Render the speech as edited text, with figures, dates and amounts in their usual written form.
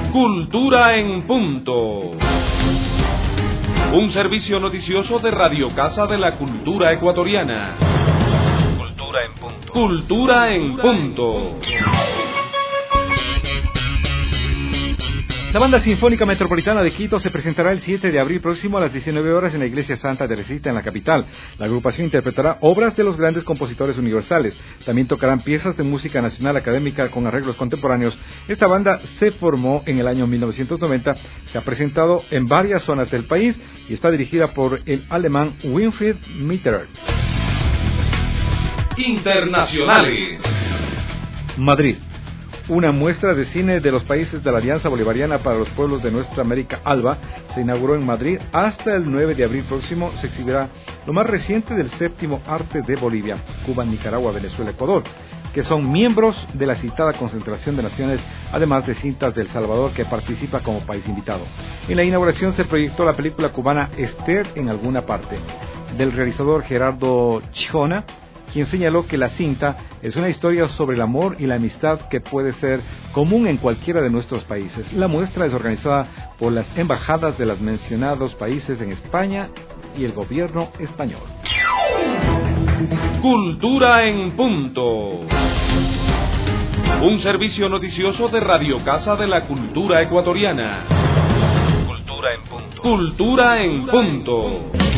Cultura en Punto. Un servicio noticioso de Radio Casa de la Cultura Ecuatoriana. Cultura en Punto. Cultura en Punto. La Banda Sinfónica Metropolitana de Quito se presentará el 7 de abril próximo a las 19 horas en la Iglesia Santa Teresita en la capital. La agrupación interpretará obras de los grandes compositores universales. También tocarán piezas de música nacional académica con arreglos contemporáneos. Esta banda se formó en el año 1990, se ha presentado en varias zonas del país y está dirigida por el alemán Winfried Mitterrand. Internacionales. Madrid. Una muestra de cine de los países de la Alianza Bolivariana para los Pueblos de Nuestra América ALBA se inauguró en Madrid. Hasta el 9 de abril próximo se exhibirá lo más reciente del séptimo arte de Bolivia, Cuba, Nicaragua, Venezuela, Ecuador, que son miembros de la citada concentración de naciones, además de cintas de El Salvador, que participa como país invitado. En la inauguración se proyectó la película cubana Esther en alguna parte, del realizador Gerardo Chijona, quien señaló que la cinta es una historia sobre el amor y la amistad que puede ser común en cualquiera de nuestros países. La muestra es organizada por las embajadas de los mencionados países en España y el gobierno español. Cultura en Punto. Un servicio noticioso de Radio Casa de la Cultura Ecuatoriana. Cultura en Punto. Cultura en Punto.